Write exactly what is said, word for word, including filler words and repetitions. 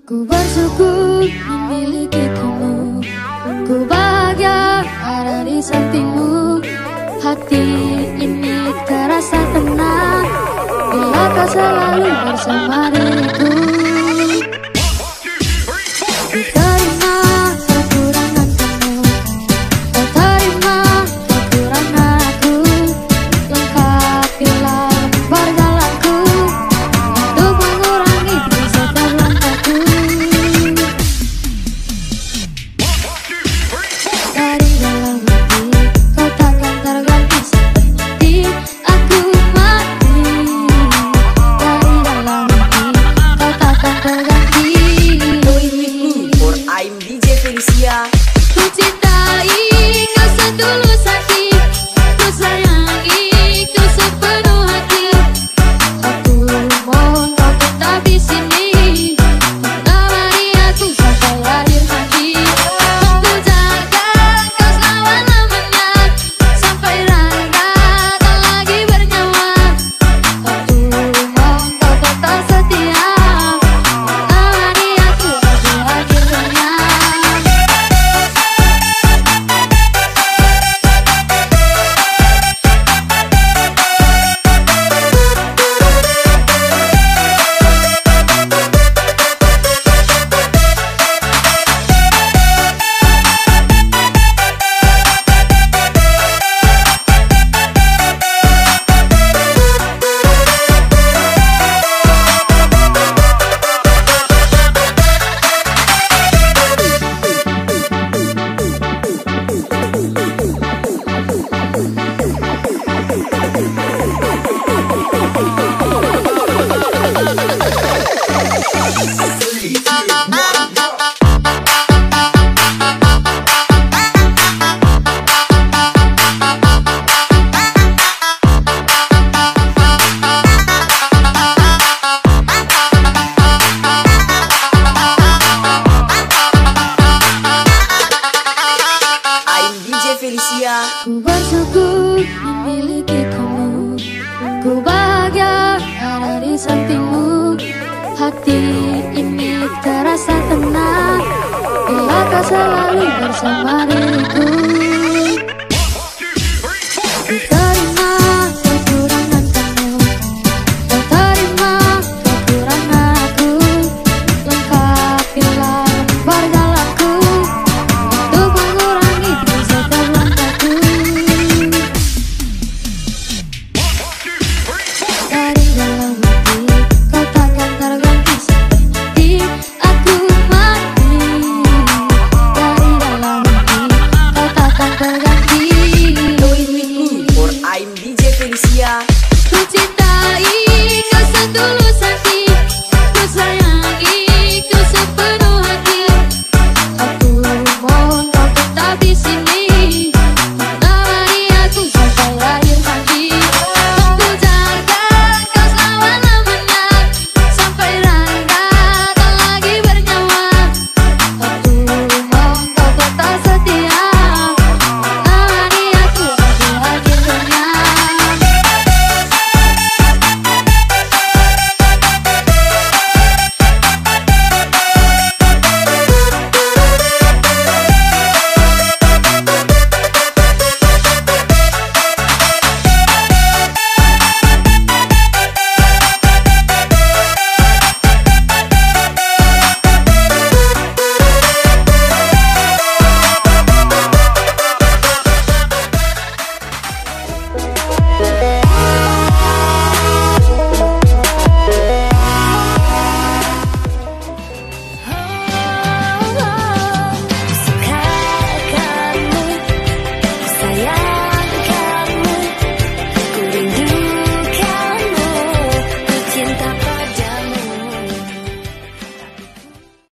Ku bersyukur memiliki kamu. Ku bahagia ada di sampingmu. Hati ini terasa tenang bila kau selalu bersama diriku. Ku terima kekurangan kamu, kau terima kekurangan aku. Lengkapilah lembar jalanku untuk mengurangi setiap langkahku. Dari dalam hati kau takkan terganti seperti aku mati. Dari dalam hati kau takkan terganti. Going with me for I'm D J Felicia. Ku cintai kau setulus hati, ku sayangi kau sepenuh hati. Aku mohon kau tetap di sini, menemani aku sampai akhir nanti. Ku jaga kau selama-lamanya, sampai raga tak lagi bernyawa. Aku mohon kau tetap setia, menemani aku sampai akhir dunia. I'm D J Felicia. Ku bersyukur memiliki kamu. Ku bahagia ada di sampingmu. Hati ini terasa tenang bila kau selalu bersama diriku.